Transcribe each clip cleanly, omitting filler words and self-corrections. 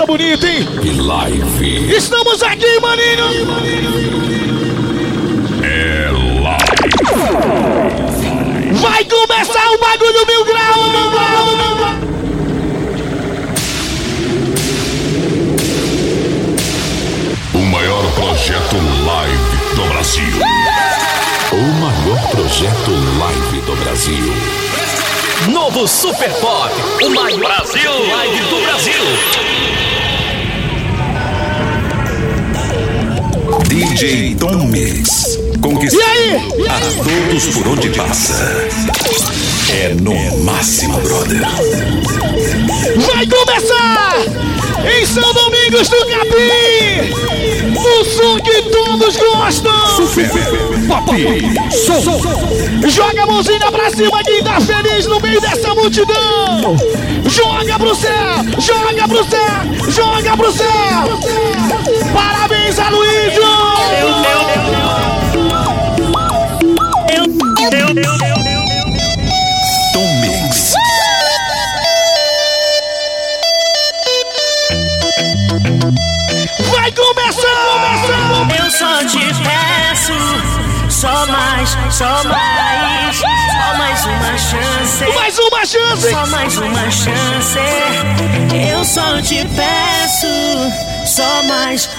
bonito, hein? E live. Estamos aqui, maninho. É live. Vai começar o bagulho Mil Grau. O maior projeto live do Brasil. O maior projeto live do Brasil. Novo Super Pop, o maior Brasil live do Brasil. DJ Tom Mix, conquistando a todos por onde passa. É no máximo, brother. Vai começar em São Domingos do Capim, o som que todos gostam. Super Pop Som. Joga a mãozinha pra cima quem tá feliz no meio dessa multidão. Joga pro céu, joga pro céu, joga pro céu. Parabéns, Aloysio. Tom Mix. Vai começar. Eu só te peço, só mais uma chance. Mais uma chance. Só mais uma chance. Eu só te peço, só mais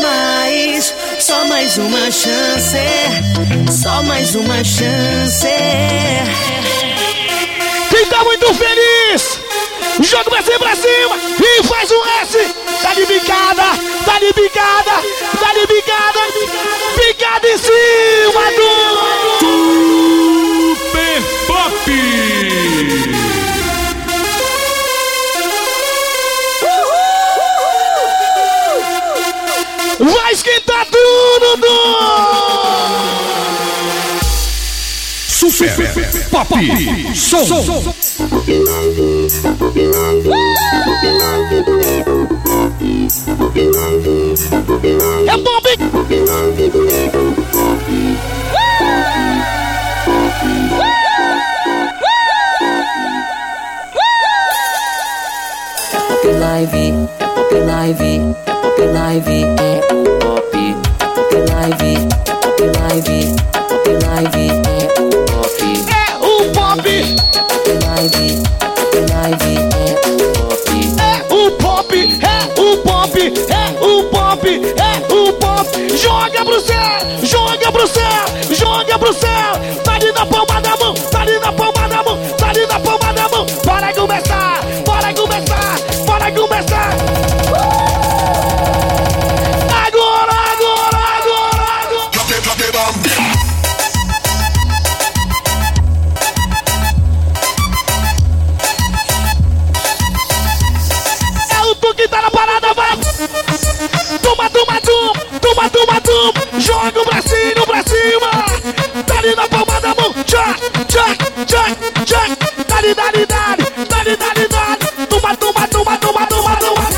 uma chance. Só mais uma chance. Quem tá muito feliz, joga o bracinho pra cima e faz um S. Tá de bicada, tá de bicada, tá de bicada. Bicada em cima do Super Pop. vai esquentar tudo. Super Pop Som. É bom, bem. Live, é pop live, é pop live, é pop live, é pop live, é pop live, é pop. É o pop. É pop live, é pop live, é pop. É o pop, é o pop, é o pop, é o pop. Joga pro céu, joga pro céu, joga pro céu. Tá ali na palma da mão, tá ali na palma da mão, tá ali na palma da mão. Para começar, para começar, para começar. Agora. É o tu que tá na parada, vai. Toma. Joga o bracinho pra cima. Tá ali na palma da mão. Tchac. Dali. Toma. São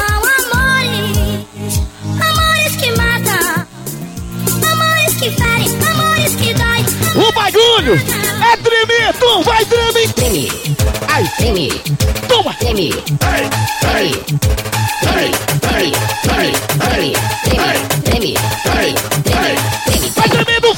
amores que matam, amores que ferem, amores que dói. O bagulho é tremer, Tom, vai tremer. Treme, Ai, treme, toma. treme, treme, treme. Vai tremendo.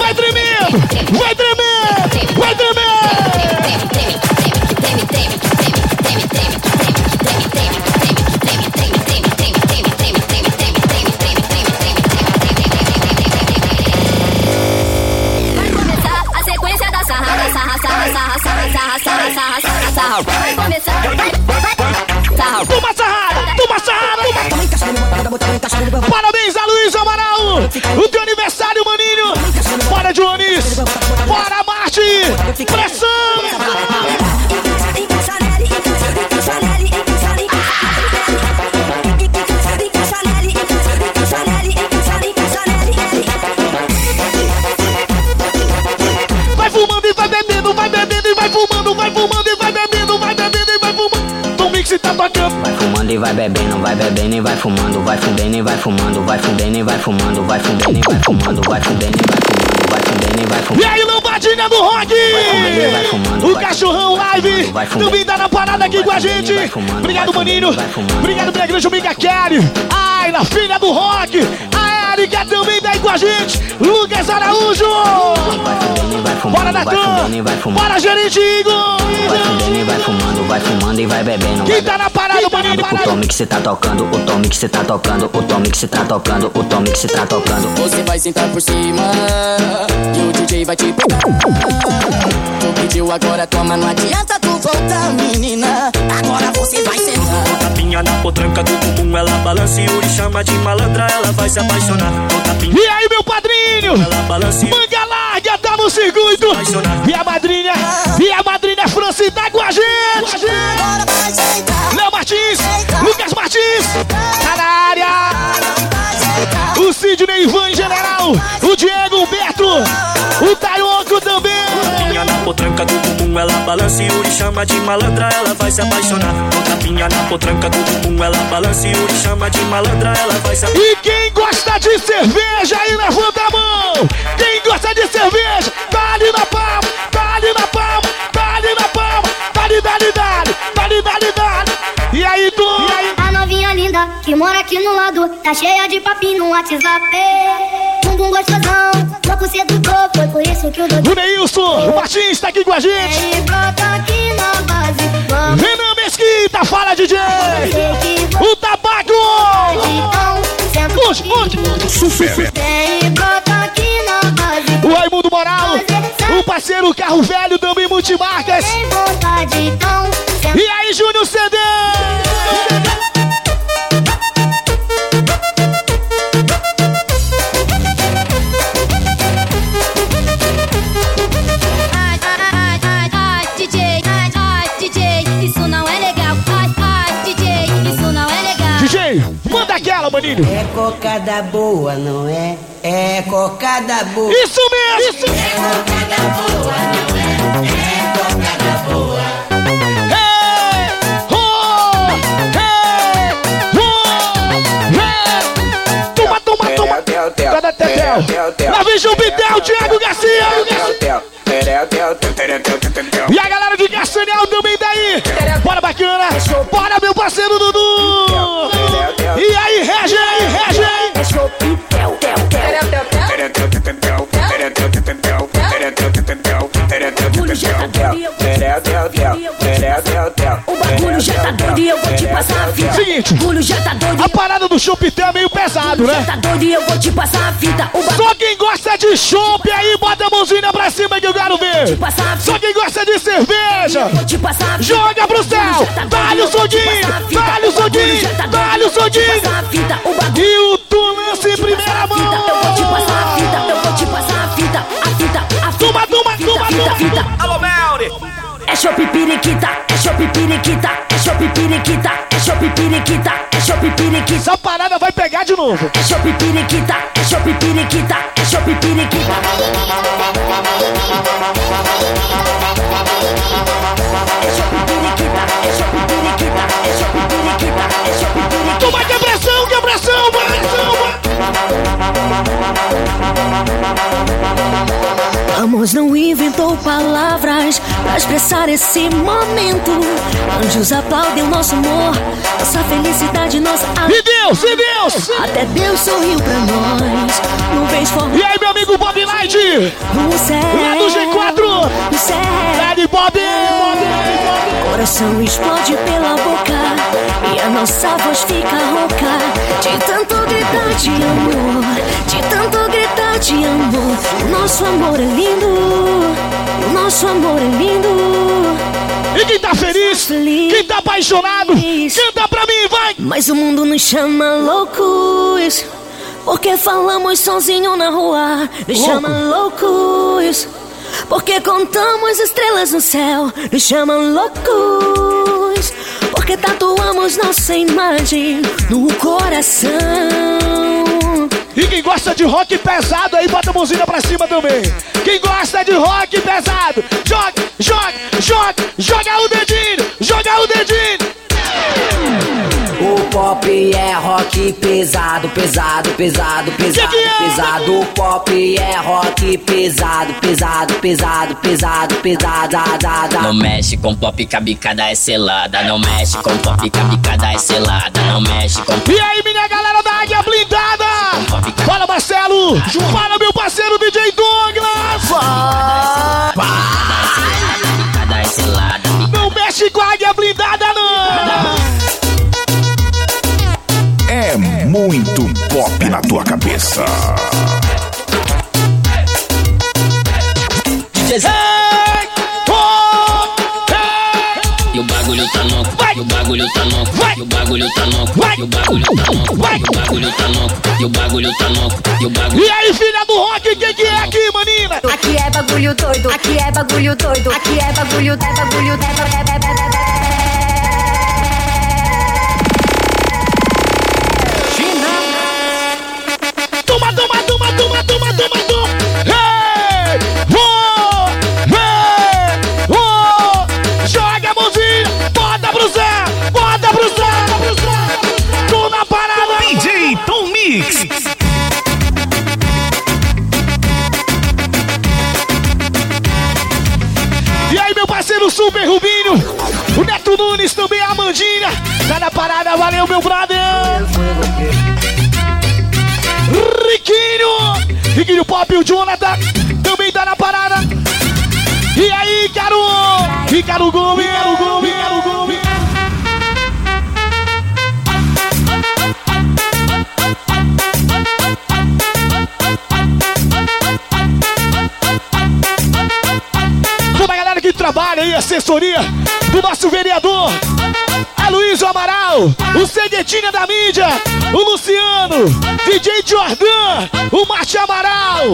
Vai começar a sequência da sarra. Vai começar, Toma sarrada. Parabéns a Luiz Amaral. O teu aniversário, maninho. Bora, Jones. Bora, Marte. Pressão. Vai fumando e vai bebendo, vai bebendo e vai fumando, vai fumando e vai bebendo, vai bebendo e vai fumando. Tom Mix tá tocando. Vai fumando e vai bebendo e vai fumando, vai fudendo e vai fumando, vai fudendo e vai fumando, vai fudendo e vai fumando, vai fudendo e vai fumando, vai fudendo e vai fumando. E aí, Lamba? Trombadinha do rock. O Cachorrão Live também tá na parada aqui com a gente. Obrigado, maninho. Obrigado, minha grande amiga Kelly. Ai, na filha do rock. A Erika também tá aí com a gente. Lucas Araújo. Bora, Natan. Bora, gerente Igor. Vai fumando e vai bebendo. Quem tá na parada, maninho? O tome que cê tá tocando, o tome que cê tá tocando, o tome que cê tá tocando, o tome que cê tá tocando. Você vai sentar por cima e o DJ vai te pegar. Tu pediu, agora toma, não adianta tu voltar, menina. Agora você vai sentar. Tapinha na potranca do bumbum, ela balança e o chama de malandra, ela vai se apaixonar. E aí, meu padrinho? Manga larga, tá no circuito. E a madrinha Franci tá com a gente. Léo Martins, Lucas Martins, tá na área. O Sidney Ivan General, o Diego Humberto, o Taioco também. Tapinha na potranca do bumbum, ela balança e o chama de malandra, ela vai se apaixonar. Tapinha na potranca do bumbum, ela balança e o chama de malandra, ela vai se apaixonar. E quem gosta de cerveja aí, levanta a mão. Quem gosta de cerveja, tá ali na palma, tá ali na palma, tá ali na palma. Dali. E aí, tu? A novinha linda que mora aqui no lado tá cheia de papinho no WhatsApp. Bumbum gostosão, louco sedutor, foi por isso que o O Neilson, o Martins tá aqui com a gente. E brota aqui na base, vamos. Renan Mesquita, fala DJ. O Tabaco. Puxa. E brota aqui na base. O Raimundo Moral, o parceiro Carro Velho, também multimarcas. Tem vontade, então. E aí, Júnior CD. DJ, isso não é legal. DJ, isso não é legal. DJ, manda aquela, maninho. É cocada boa, não é? É cocada boa. Isso mesmo. É cocada boa, não é? É cocada boa. Lá vem João Pitel, Thiago Garcia. E a galera de Castanhal também daí. Bora, bacana. Bora, meu parceiro Dudu. E aí, rege. O bagulho já tá doido e eu vou te passar a fita. Seguinte, a parada do chopp é meio pesado, né? Já tá doido e eu vou te passar a fita. Só quem gosta de chopp aí, bota a mãozinha pra cima que eu quero ver. Só quem gosta de cerveja, joga pro céu. Dá-lhe o sodinho. E o tu lança em primeira mão. Eu vou te passar a fita, eu vou te passar a fita. Toma. Alô, Melri! É chopp periquita, é chopp periquita, é chopp periquita, é chopp periquita, é chopp periquita. Essa parada vai pegar de novo. É chopp periquita, é chopp periquita, é chopp periquita. É chopp periquita, é chopp periquita, é chopp periquita, é chopp periquita. Toma, que pressão, Amos não inventou palavras pra expressar esse momento. Anjos aplaudem o nosso amor, nossa felicidade, nossa alegria. E Deus! Até Deus sorriu pra nós. Nuvens formadas. E aí, meu amigo Bob Light? No céu. Lá do G4. No céu. Dale, Bob! Coração explode pela boca e a nossa voz fica rouca. De tanto gritar de amor, de tanto gritar de amor. O nosso amor é lindo, o nosso amor é lindo. E quem tá feliz, quem tá apaixonado, canta pra mim, vai! Mas o mundo nos chama loucos, porque falamos sozinho na rua. Nos chama loucos, porque contamos estrelas no céu. Nos chamam loucos, porque tatuamos nossa imagem no coração. E quem gosta de rock pesado aí, bota a mãozinha pra cima também. Quem gosta de rock pesado, joga o dedinho. O pop é rock rock pesado, pesado, pesado, pesado, pesado. O pop é rock pesado, pesado, pesado, pesado, pesado. Não mexe com pop que a bicada é selada. Não mexe com pop que a bicada é selada. Não mexe com pop. E aí, minha galera da Águia Blindada! Fala, Marcelo! Fala, meu parceiro DJ Douglas! Bicada é selada. Não mexe com a Águia Blindada, não! É muito pop na tua cabeça. E o bagulho tá louco, e o bagulho tá louco, e o bagulho tá louco, e o bagulho tá louco, e o bagulho tá louco, e o bagulho tá louco, e o bagulho. E aí, filha do rock, que é aqui, manina? Aqui é bagulho doido, aqui é bagulho doido, aqui é bagulho, Toma, toma, toma, toma, toma, toma, toma! Hey! Joga a mãozinha, bota pro Zé, bota pro Zé! Tô na parada! DJ Tom Mix. E aí, meu parceiro Super Rubinho, o Neto Nunes, também a Amandinha, tá na parada, valeu, meu brother! Riquinho Pop, o Jonathan, também tá na parada. E aí, Ricardo Gomes, toda a galera que trabalha aí, assessoria do nosso vereador Aloysio Amaral, o Ceguetinha da mídia, o Luciano, DJ Jordan, o Marte Amaral,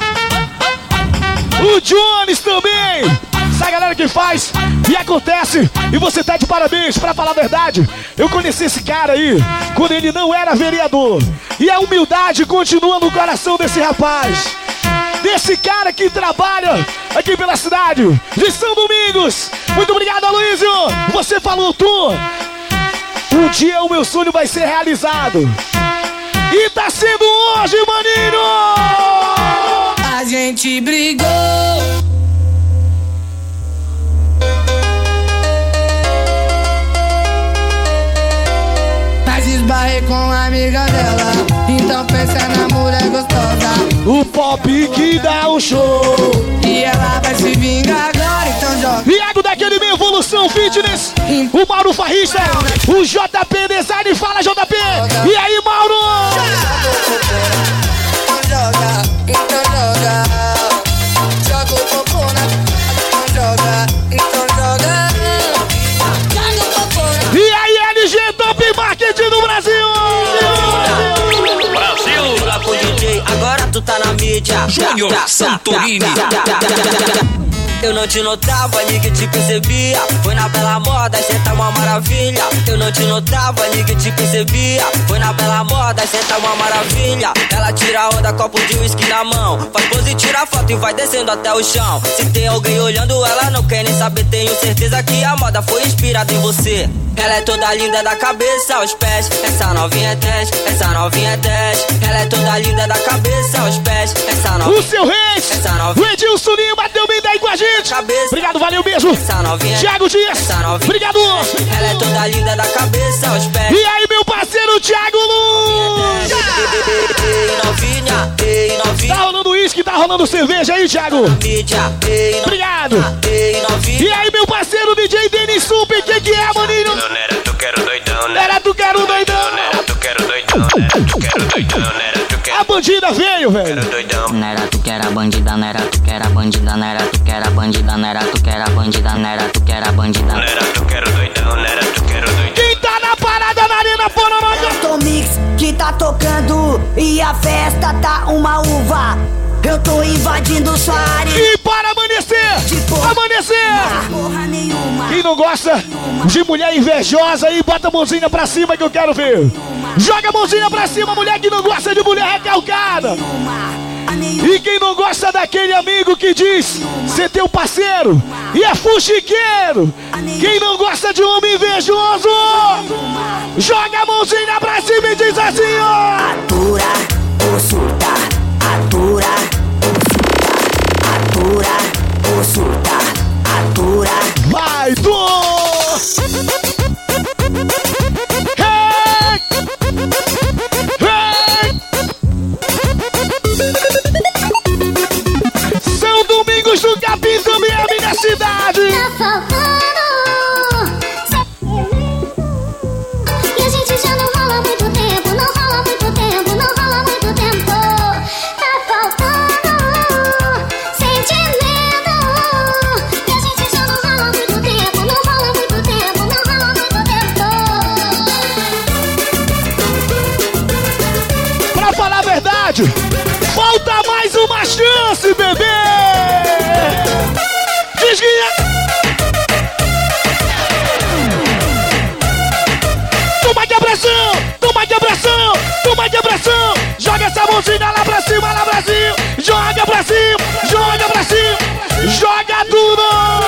o Jones também. Essa galera que faz e acontece. E você tá de parabéns, pra falar a verdade. Eu conheci esse cara aí quando ele não era vereador. E a humildade continua no coração desse rapaz, desse cara que trabalha aqui pela cidade de São Domingos. Muito obrigado, Aloysio. Você falou tudo. Um dia o meu sonho vai ser realizado. E tá sendo hoje, maninho! A gente brigou. Mas esbarrei com a amiga dela. Então pensa na mulher gostosa. O pop que dá o show. E ela vai se vingar agora, então joga. Iago da Academia Evolução Fitness. O Mauro Farrista. O JP Design. Fala, JP. E aí, Mauro? Então joga. Joga o popô na. Então joga. Joga o popô na. E aí, LG Top Marketing do Brasil. Brasil. Pro DJ, agora tu tá na mídia. Júnior Santorini. Eu não te notava, ninguém te percebia. Foi na bela moda, cê tá uma maravilha. Eu não te notava, ninguém te percebia. Foi na bela moda, cê tá uma maravilha. Ela tira onda, copo de uísque na mão. Faz pose, tira foto e vai descendo até o chão. Se tem alguém olhando, ela não quer nem saber. Tenho certeza que a moda foi inspirada em você. Ela é toda linda da cabeça aos pés. Essa novinha é 10, essa novinha é 10. Ela é toda linda da cabeça aos pés. Essa novinha. O seu Reis, o Edilson Lima também daí com a gente. Cabeça. Obrigado, valeu mesmo. Thiago Dias, obrigado. Ela é toda linda da cabeça aos pés. E aí, meu parceiro Thiago Luz. Ei, novinha. Tá rolando uísque, tá rolando cerveja aí, Thiago. Obrigado. E aí, meu parceiro DJ Denis Super, que é, maninho? Não era tu quero doidão, né? Era tu quero doidão. Não era tu quero doidão, né? Tu quero doidão, não era tu quero. A bandida veio, velho. Não era tu que era bandida, não era tu que era bandida, não era tu que era bandida, não era tu que era bandida, não era tu que era bandida. Não era tu quero doidão, não era tu quero doidão. Quem tá na parada na Arena Panamá? Tom Mix que tá tocando e a festa tá uma uva. Eu tô invadindo sua área. E para amanhecer! Porra nenhuma. Quem não gosta de mulher invejosa aí, bota a mãozinha pra cima que eu quero ver. Joga a mãozinha pra cima, mulher que não gosta de mulher recalcada. E quem não gosta daquele amigo que diz, você tem um parceiro e é fuxiqueiro. Quem não gosta de homem invejoso, joga a mãozinha pra cima e diz assim, ó. Atura ou surta, atura ou surta, atura. Vai, hey! Hey! São Domingos do Capim também é a minha cidade. Tá faltando. E a gente já não rola muito tempo, não rola muito tempo, não rola muito tempo. Tá faltando sentimento. E a gente já não rola muito tempo, não rola muito tempo, não rola muito tempo. Pra falar a verdade, falta mais uma chance, bebê. Diz que é. Toma que abração, toma que abração, toma que abração. Joga essa mãozinha lá pra cima, joga pra cima, joga pra cima, joga tudo.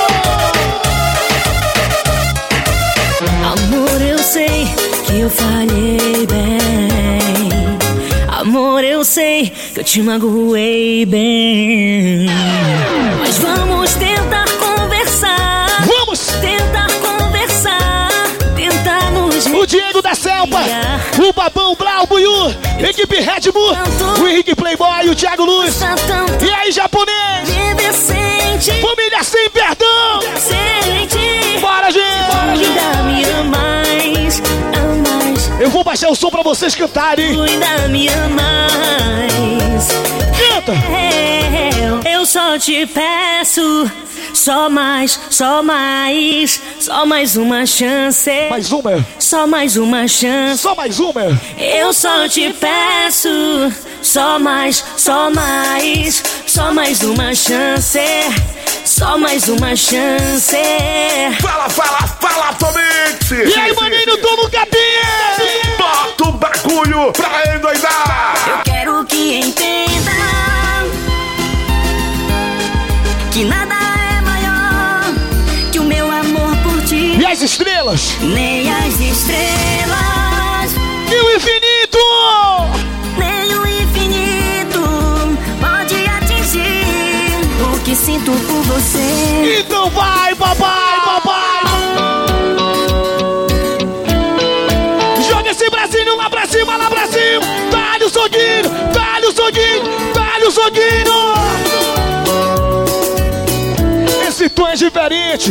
Amor, eu sei que eu falhei bem. Amor, eu sei que eu te magoei bem. Mas vamos tentar conversar. Vamos tentar conversar, tentar nos o Diego da Selva, o Babão Blau, o Buiú, equipe Red Bull, o Henrique Playboy, o Thiago Luz. E aí, japonês? Família sem perdão. Bora, gente! Me amais, amais. Eu vou baixar o som pra vocês cantarem. Ainda me amais. Canta! Eu só te peço, só mais uma chance. Mais uma? Só mais uma chance. Só mais uma? Eu só te peço, só mais uma chance. Só mais uma chance. Fala, Tomix! E aí, maninho, toma um capinha! Bota o bagulho pra endoidar! Eu quero que entenda que nada é maior que o meu amor por ti. E as estrelas? Nem as estrelas. E o infinito? Nem o infinito pode atingir o que sinto por você. Então vai, papai, papai! Joga esse bracinho lá pra cima, lá pra cima! Dá-lhe o soguinho, dá-lhe o soguinho, dá-lhe o soguinho! Esse tom é diferente!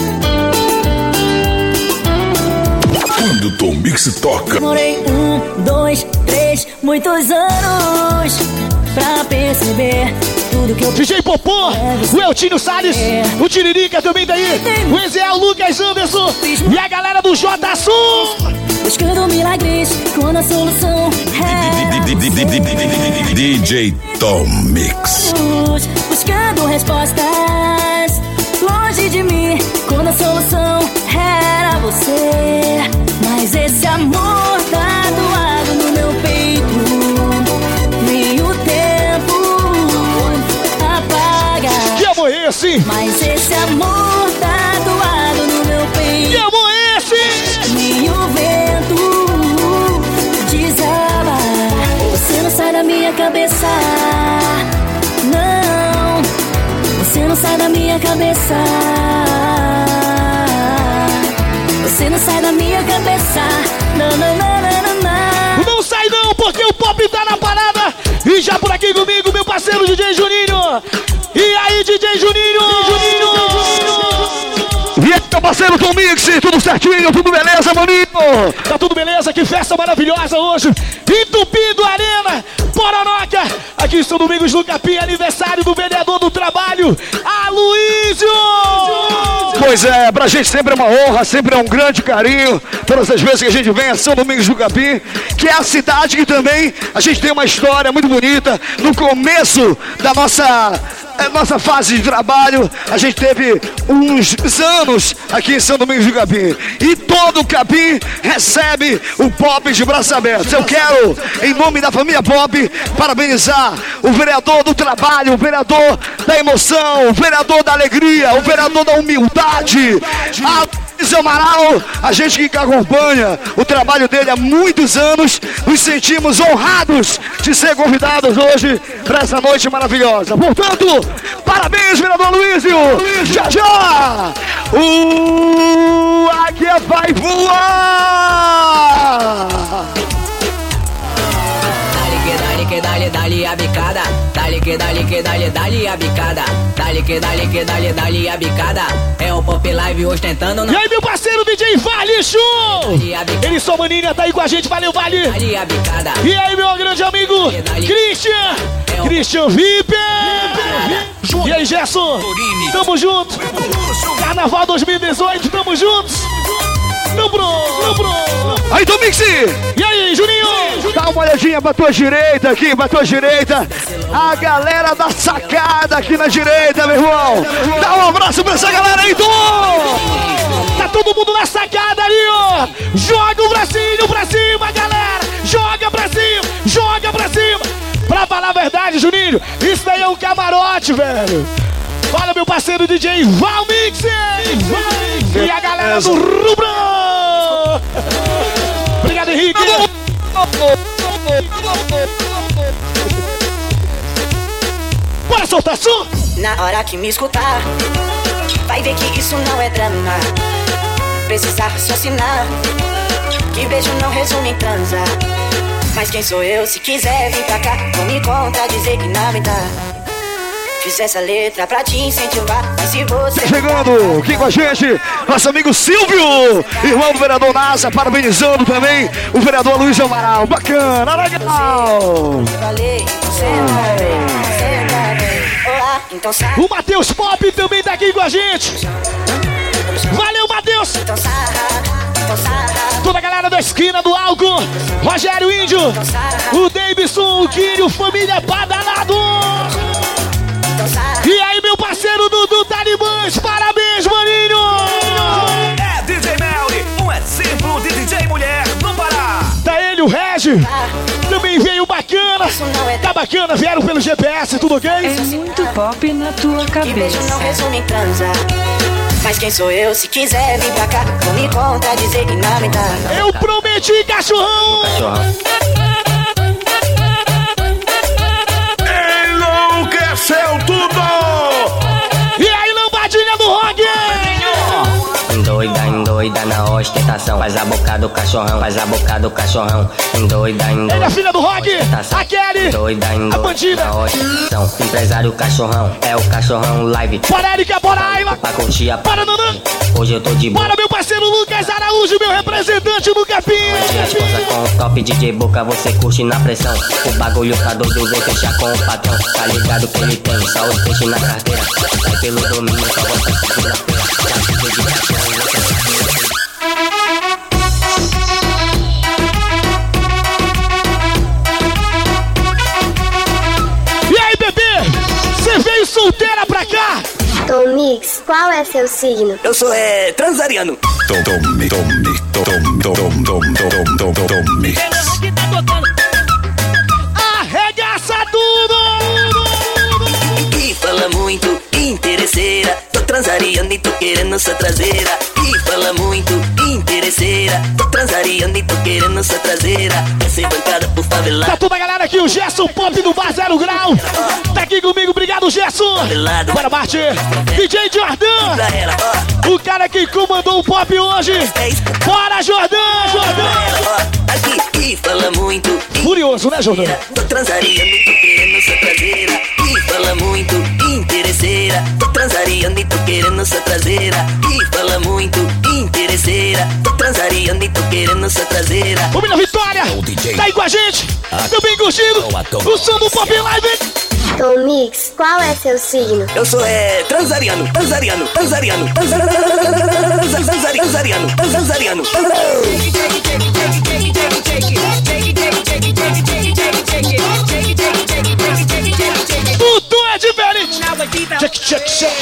Quando o Tom Mix toca. Demorei 1, 2, 3, muitos anos pra perceber tudo que eu... DJ Popô, o Eltinho Salles, o Tiririca também daí, o Ezeal, o Lucas Anderson e a galera do J Sul. Buscando milagres quando a solução é... DJ Tom Mix. Buscando respostas longe de mim quando a solução era você. Mas esse amor tá doado no meu peito, nem o tempo apaga. Que amor é esse? Mas esse amor tá doado no meu peito. Que amor é esse? Nem o vento desaba. Você não sai da minha cabeça. Não, você não sai da minha cabeça. Você não sai da minha cabeça. Não, não, não, não, não, não. Não sai não, porque o pop tá na parada. E já por aqui comigo, meu parceiro DJ Juninho. E aí, DJ Juninho? E aí, meu parceiro Tom Mix, tudo certinho, tudo beleza, maninho? Tá tudo beleza, que festa maravilhosa hoje. Entupido Arena, Pororoca. Aqui São Domingos do Capim, aniversário do vereador do trabalho, Aloysio. Pois é, pra gente sempre é uma honra, sempre é um grande carinho. Todas as vezes que a gente vem a São Domingos do Capim, que é a cidade que também a gente tem uma história muito bonita. No começo da nossa nossa fase de trabalho, a gente teve uns anos aqui em São Domingos do Capim. E todo o Capim recebe o Pop de braços abertos. Eu quero, em nome da família Pop, parabenizar o vereador do trabalho, o vereador da emoção, o vereador da alegria, o vereador da humildade, Luiz Amaral, a gente que acompanha o trabalho dele há muitos anos, nos sentimos honrados de ser convidados hoje para essa noite maravilhosa. Portanto, parabéns, vereador Luizio! Já já! O Águia vai voar! Dale a bicada, dale a bicada, dale a bicada. É o Pop Live ostentando. E aí, meu parceiro DJ Vale Show! Ele só maninha tá aí com a gente, valeu, Vale! E aí, meu grande amigo Christian VIP! E aí, Gerson? Tamo junto! Carnaval 2018, tamo juntos! Aí, Domixi! E aí, Juninho? Dá uma olhadinha pra tua direita aqui, pra tua direita. A galera da sacada aqui na direita, meu irmão. Dá um abraço pra essa galera aí, Dom! Tá todo mundo na sacada ali, ó. Joga o bracinho pra cima, galera. Joga pra cima. Pra falar a verdade, Juninho, isso daí é um camarote, velho. Olha, meu parceiro DJ Valmix. E a galera do Rubro. Obrigado, Henrique. Bora soltar som. Na hora que me escutar, vai ver que isso não é drama. Precisa raciocinar, que beijo não resume em transar. Mas quem sou eu? Se quiser vir pra cá, não me conta, dizer que não me dá. Fiz essa letra pra te incentivar, mas se você... Chegando aqui com a gente, nosso amigo Silvio, irmão do vereador Nasa, parabenizando também o vereador Luiz Amaral. Bacana, legal! O Matheus Pop também tá aqui com a gente. Valeu, Matheus! Toda a galera da esquina do álcool, Rogério Índio, o Davidson, o Quírio, família Badalado. E aí, meu parceiro Dudu Talibãs, parabéns, maninho! É DJ Melly, um exemplo de DJ mulher no Pará. Tá ele, o Regi, também veio bacana. Tá bacana, vieram pelo GPS, tudo ok? É muito pop na tua cabeça. Que beijo não resume em transar. Mas quem sou eu? Se quiser vir pra cá, não me conta, dizer que não me dá. Eu prometi, cachorrão! Enlouqueceu tudo! E aí, lambadinha do rock! Endoida na ostentação. Faz a boca do cachorrão, faz a boca do cachorrão. Endoida. Ele é filha do rock, a Kelly, a bandida. Empresário cachorrão, é o cachorrão live. Bora, Erika, bora, Ayla. Bora, Nanã. Hoje eu tô de boa. Bora, meu parceiro Lucas Araújo, meu representante do Capim. Com o top DJ Boca, você curte na pressão. O bagulho tá doido, vem fechar com o patrão. Tá ligado que ele tem só os peixes na carteira. Sai pelo domínio, só você segunda-feira. E aí, bebê? Você veio solteira pra cá? Tom Mix, qual é seu signo? Eu sou transariano. Arregaça tudo! E fala muito, interesseira. Tô transariando e tô querendo sua traseira. E fala muito, interesseira. Tô transariando e tô querendo sua traseira. Quer ser bancada por favelado. Tá toda a galera aqui, o Gerson Pop do Bar 0 Grau. Tá aqui comigo, obrigado, Gerson. Bora, Marte. DJ Jordan. O cara que comandou o pop hoje. Bora, Jordan. Aqui, e fala muito. Furioso, né, Jordan? Tô transariando e tô querendo sua traseira. E fala muito, interesseira. Tô transariando e tô querendo sua traseira. E fala muito, interesseira. Tô transariando e tô querendo sua traseira. Família Vitória, tá aí com a gente. Também curtindo o som do Pop Live. Tom Mix, qual é seu signo? Eu sou transariano. Tudo é diferente. Check, check, check.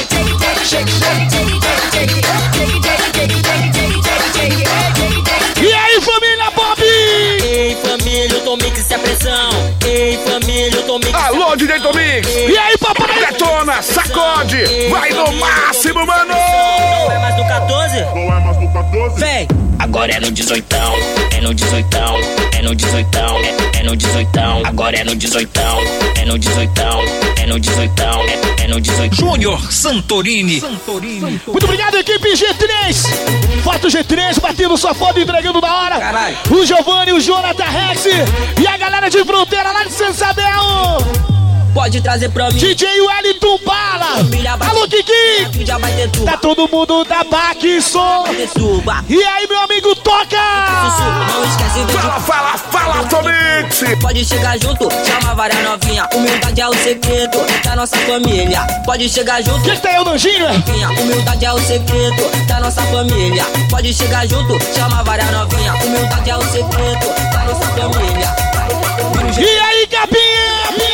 E aí, família Pop? Ei, família, o Tom Mix é pressão. Ei, família, o Tom Mix. Alô, DJ Tom Mix. E aí, papai? Detona, sacode. Vai no máximo, mano. Não é mais no 14? Não é mais no 14? Vem. Agora é no 18ão, é no 18ão, é no 18ão, é no 18ão. Agora é no 18ão, é no 18ão, é no 18ão, é no 18ão. Júnior Santorini. Muito obrigado, equipe G3. Foto G3, batendo sua foto, entregando da hora. Caralho. O Giovanni, o Jonathan Rex e a galera de fronteira lá de São Isabel. Pode trazer pra mim. DJ Wellington Bala. Alô, Kiki. Já vai ter tudo. Tá todo mundo da Baque Som. E aí, meu amigo, toca. Não esquece de... Fala, Tom Mix. Pode chegar junto, chama várias novinha. Humildade é o segredo da nossa família. Pode chegar junto. Quem tá aí, o Nanjinho? Humildade é o segredo da nossa família. Pode chegar junto, chama várias novinha. Humildade é o segredo da nossa família. E aí, Capinha?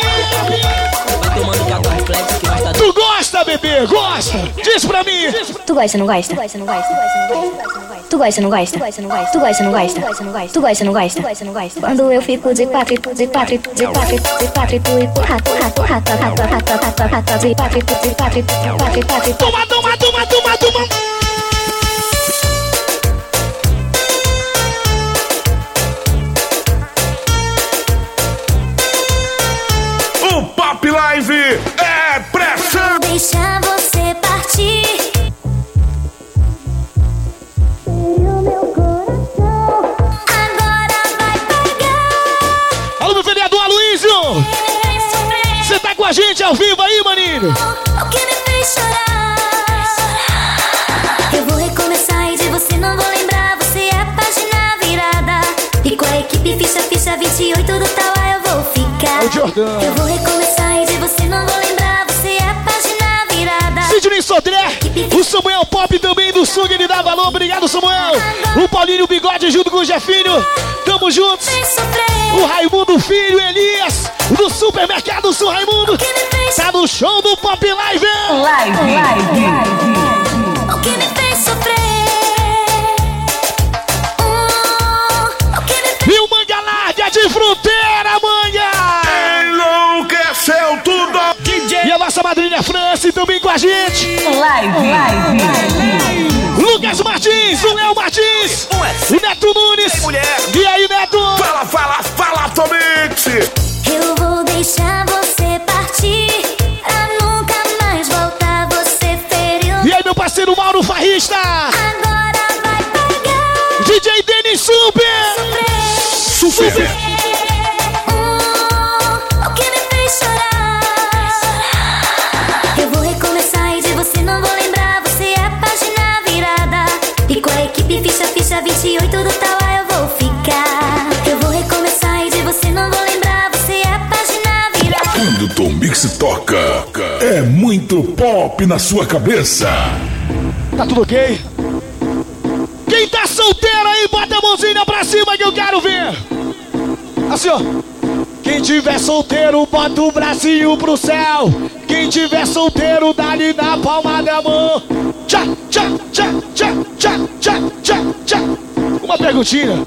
Tu gosta, bebê? Gosta? Diz pra mim. Tu gosta, não gosta? Tu gosta, não gosta? Tu gosta, não gosta? Tu gosta, não gosta? Tu gosta, não gosta? Tu gosta, não gosta? Quando eu fico de quatro, de quatro, de quatro, de quatro, tu empurra, de quatro, de quatro. Toma. O Pop Live é pressão. Deixa você partir. Agora vai pegar. Alô, meu vereador Aloysio. Você tá com a gente ao vivo aí, maninho? O que me fez chorar? Eu vou recomeçar e de você não vou lembrar. Você é a página virada. E com a equipe ficha 28 do Tauá eu vou ficar. Eu vou recomeçar e de você não vou lembrar. Você é a página virada. Sidney Sodré, o Samuel Pop também do Sul, ele dá valor. Obrigado, Samuel. O Paulinho o Bigode junto com o Jefinho. Tamo juntos. O Raimundo Filho, Elias, do Supermercado Sul Raimundo. Tá no show do Pop Live. O que me fez sofrer? E o Manga Larga de Fronteira, Manga. Enlouqueceu tudo. E a nossa madrinha França também com a gente. Lucas Martins, o Léo Martins, o Neto Nunes. E aí, Neto? Fala, Tom Mix. Eu vou deixar você partir pra nunca mais voltar. Você feriu. E aí, meu parceiro Mauro Farrista. Agora vai pegar. DJ Denis Super. O que me fez chorar? Eu vou recomeçar e de você não vou lembrar. Você é a página virada. E com a equipe ficha 28 do Tauá eu vou ficar. Eu vou recomeçar e de você não vou lembrar. Você é a página virada. Quando o Tom Mix toca, é muito pop na sua cabeça. Tá tudo ok? Quem tá solteiro aí, bota a mãozinha pra cima que eu quero ver. Assim, ó. Quem tiver solteiro, bota o bracinho pro céu. Quem tiver solteiro, dá-lhe na palma da mão. Tchá, tchá, tchá, tchá, tchá, tchá, tchá, tchá. Uma perguntinha.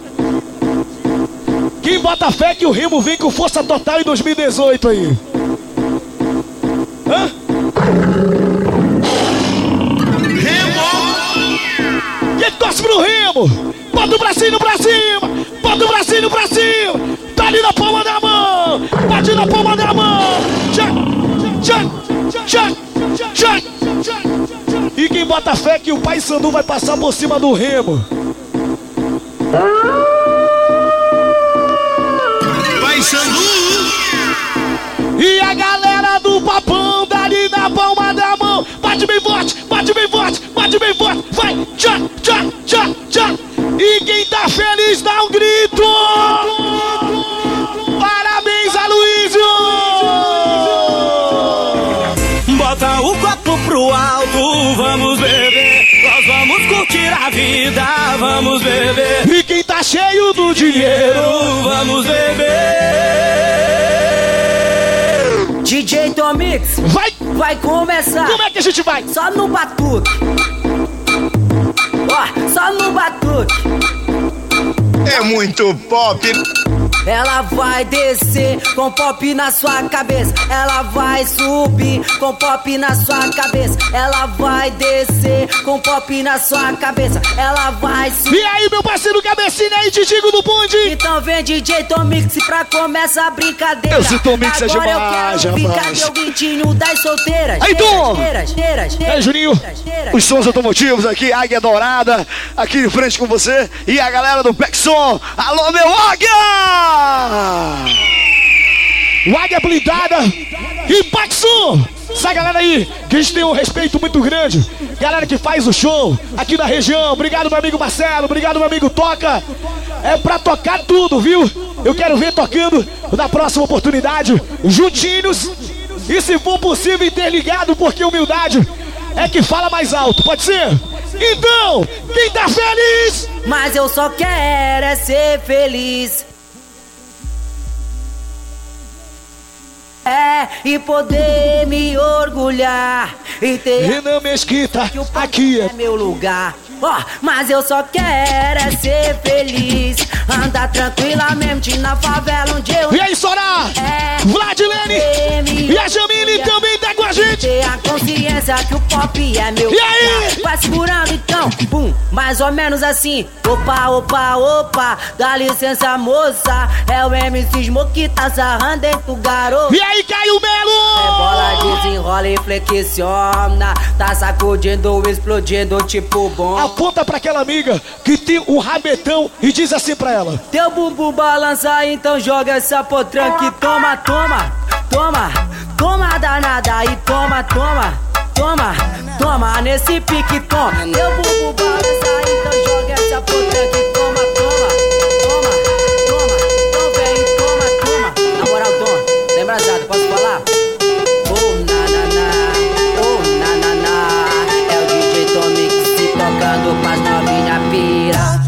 Quem bota fé que o Remo vem com força total em 2018 aí? Hã? Quem torce pro Remo? Bota o bracinho pra cima. Bota o bracinho pra cima. Tá ali na palma da mão. Bate na palma da mão. Tchá, tchá, tchá, tchá, tchá. E quem bota fé que o Paysandu vai passar por cima do Remo? Paysandu. E a galera do Papão dali na palma da mão. Bate bem forte, bate bem forte, bate bem forte. Vai, tchá, tchá, tchá, tchá. E quem tá feliz dá um grito. Parabéns, Aloysio. Bota o copo pro alto, vamos beber. Nós vamos curtir a vida, vamos beber. E quem tá cheio do dinheiro, vamos beber. DJ Tomix vai começar. Como é que a gente vai? Só no batuque. Ó, só no batuque. É muito pop. Ela vai descer com pop na sua cabeça. Ela vai subir com pop na sua cabeça. Ela vai descer com pop na sua cabeça. Ela vai subir. E aí, meu parceiro Cabecinha aí, te digo do bonde. Então vem DJ Tomix pra começar a brincadeira. Esse Tomix é demais, rapaz. Cadê o gritinho das solteiras? Aí, Tom! Aí, Juninho. Os sons automotivos aqui, Águia Dourada, aqui de frente com você. E a galera do Pexon. Alô, meu Águia! O Águia blindada e Paxson. Essa galera aí, que a gente tem um respeito muito grande. Galera que faz o show aqui na região. Obrigado, meu amigo Marcelo. Obrigado, meu amigo Toca. É pra tocar tudo, viu? Eu quero ver tocando na próxima oportunidade, juntinhos. E se for possível, interligado, porque humildade é que fala mais alto. Pode ser? Então, quem tá feliz? Mas eu só quero é ser feliz. E poder me orgulhar e ter Renan Mesquita, aqui é meu lugar. Mas eu só quero é ser feliz. Andar tranquilamente na favela onde eu... E aí, Sorá? Vladilene e a Jamile também tá com a gente. Ter a consciência que o pop é meu lugar. Aí? Vai segurando então, pum, mais ou menos assim. Opa, opa, opa, dá licença moça. É o MC Smoke que tá sarrando dentro, garoto. E aí, Caio Melo? Bola desenrola e flexiona. Tá sacudindo, explodindo tipo bom. Aponta pra aquela amiga que tem um rabetão e diz assim pra ela: teu bumbum balança, então joga essa potranca e toma, toma, toma, toma danada e toma, toma, toma, toma nesse pique, toma. Teu bumbum balança, então joga essa potranca e toma, toma, toma, toma, então vem e toma, toma. Na moral, Tom, tá embrasado, posso falar? Tocando com as novinha pira.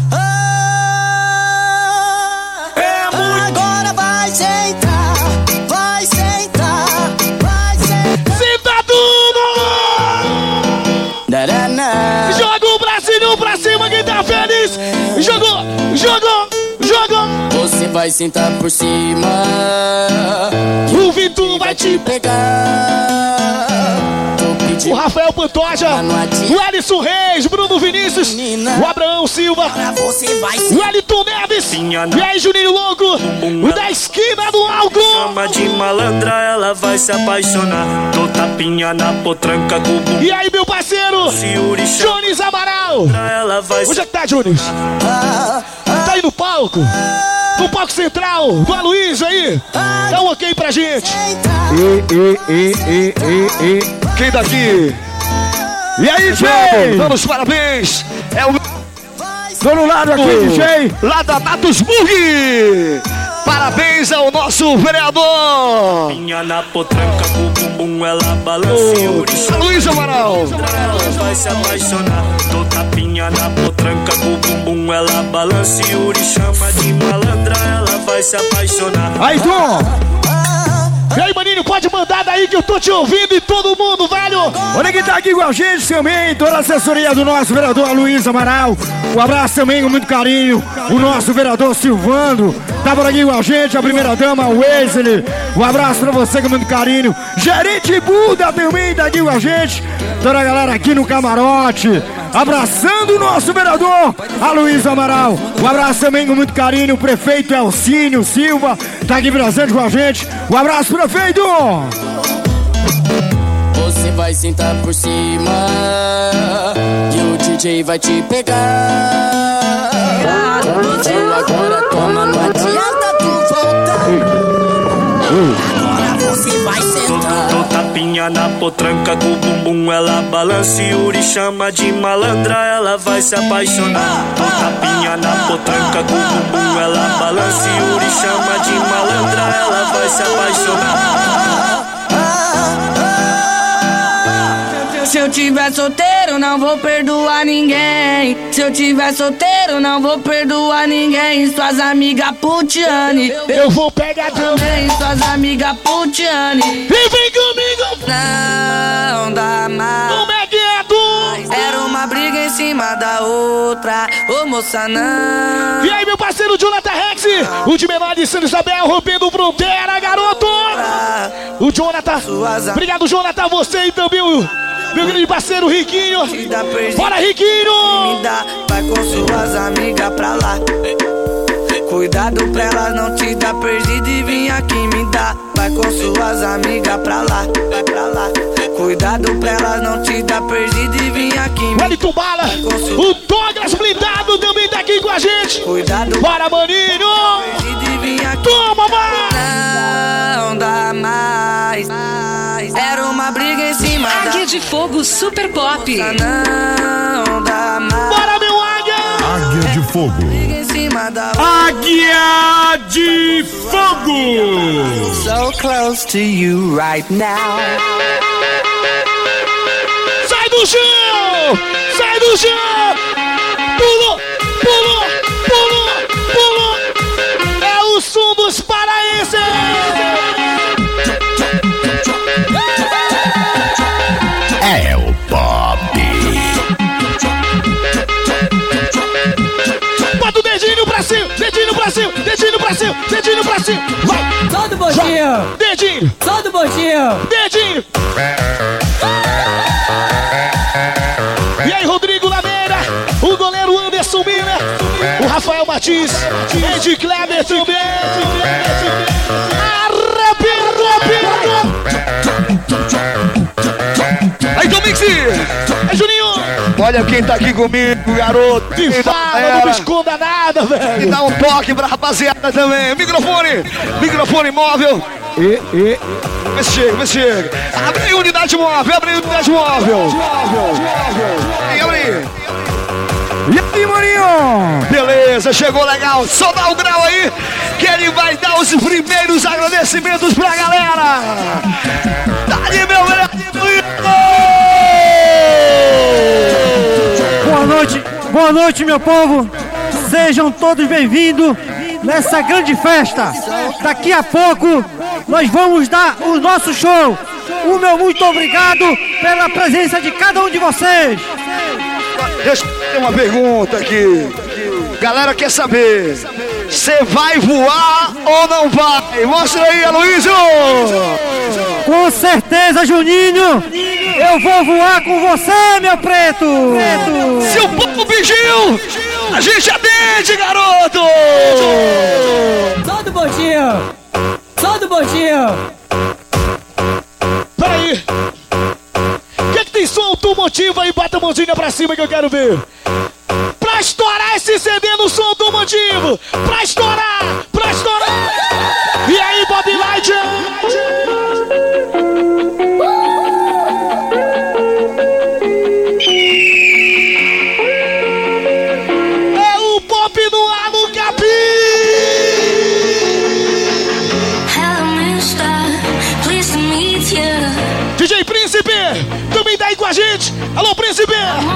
É muito. Agora vai sentar, vai sentar, vai sentar. Senta tudo! Joga o bracinho pra cima, quem tá feliz. Jogou, jogou, jogou. Você vai sentar por cima. O Vitor vai te pegar. O Rafael Pantoja, o Alisson Reis, Bruno Vinícius, o Abraão Silva, o Wellington Neves, e aí Juninho Louco, o da esquina do algo. Chama de malandra, ela vai se apaixonar. Tô tapinha na potranca com o bumbum. E aí, meu parceiro, Jones Amaral. Onde é que tá, Jones? Tá aí no palco. No palco central, do Aloysio aí. Dá um ok pra gente. Quem daqui? E aí, Jay? Dando os parabéns. É o... Tô no lado aqui, DJ. Lá da Matos Burg. Parabéns ao nosso vereador. Tapinha na potranca com o bumbum, ela balança. Luiz Amaral. Ela vai se apaixonar. Tô tapinha na potranca com o bumbum, ela balança. Yuri chama de malandra, ela vai se apaixonar. Aí, Tom. E aí, maninho, pode mandar daí que eu tô te ouvindo e todo mundo, velho. Olha quem tá aqui com a gente também, toda a assessoria do nosso vereador Luiz Amaral. Um abraço também com muito carinho, o nosso vereador Silvando. Tá por aqui com a gente, a primeira dama, Wesley. Um abraço pra você com muito carinho. Gerente Buda também tá aqui com a gente. Toda a galera aqui no camarote. Abraçando o nosso vereador, a Luiz Amaral. Um abraço também com muito carinho, o prefeito Elcínio Silva. Tá aqui presente com a gente. Um abraço, prefeito! Você vai sentar por cima e o DJ vai te pegar. Você agora toma, não adianta tu voltar. Agora você vai sentar. Tô tapinha na potranca com o bumbum, ela balança. Yuri chama de malandra, ela vai se apaixonar. Tô tapinha na potranca com o bumbum, ela balança. Yuri chama de malandra, ela vai se apaixonar. Se eu tiver solteiro, não vou perdoar ninguém. Se eu tiver solteiro, não vou perdoar ninguém. Suas amigas putiane, eu vou pegar também. Suas amigas putiane. E vem comigo. Não dá mais. Como é que é, tu? Era uma briga em cima da outra. Ô moça, não. E aí, meu parceiro Jonathan Rex, o de menor de Santa Isabel, rompendo fronteira, garoto. O Jonathan. Obrigado, Jonathan, você e também o meu grande parceiro Riquinho. Bora, Riquinho. Vai com suas amigas pra lá. Cuidado pra elas não te dar perdido e vim aqui me dar. Vai com suas amigas pra lá, vai pra lá. Cuidado pra elas não te dar perdido e vim aqui me dar. Wellington Bala, o Douglas Blindado também tá aqui com a gente. Cuidado, bora, maninho. Toma, mano. Não dá mais. Era uma briga em cima da Águia de Fogo Super Pop. Não dá mais. Bora, meu águia. Águia de Fogo. Águia de Fogo. So close to you right now. Sai do chão! Sai do chão! Pulou, pulou, pulou, pulou. É o som dos paraenses. É o Pop. Bota o dedinho pra cima, dedinho pra cima, dedinho pra cima, dedinho pra cima. Vai! Solta o bochinho! Dedinho! Solta o bochinho! Dedinho! E aí, Rodrigo Lameira, o goleiro Anderson Miller, o Rafael Martins, Ed Kleber também. Arrepiado, Aí, Domingos! É Juninho! Olha quem tá aqui comigo, garoto. Me fala, não me esconda nada, velho. E dá um toque pra rapaziada também. Microfone móvel. Vê se chega. Abre aí, unidade móvel, abre aí, unidade móvel. Abre aí. E aí, maninho? Beleza, chegou legal. Só dá o grau aí, que ele vai dar os primeiros agradecimentos pra galera. Dá-lhe, meu velho. Boa noite, meu povo. Sejam todos bem-vindos nessa grande festa. Daqui a pouco nós vamos dar o nosso show. O meu muito obrigado pela presença de cada um de vocês. Deixa eu ter uma pergunta aqui. Galera quer saber, você vai voar ou não vai? Mostra aí, Aloysio! Com certeza, Juninho! Eu vou voar com você, meu preto! Se o povo pediu, a gente atende, garoto! Solta o bochinho! Solta o bochinho! Peraí! Quem que tem som automotivo aí? Bota a mãozinha pra cima que eu quero ver! Pra estourar esse CD no som automotivo! Pra estourar! Pra estourar! E aí, Bob Light? É o Pop no ar no Capim! DJ Príncipe, também tá aí com a gente. Alô, Príncipe!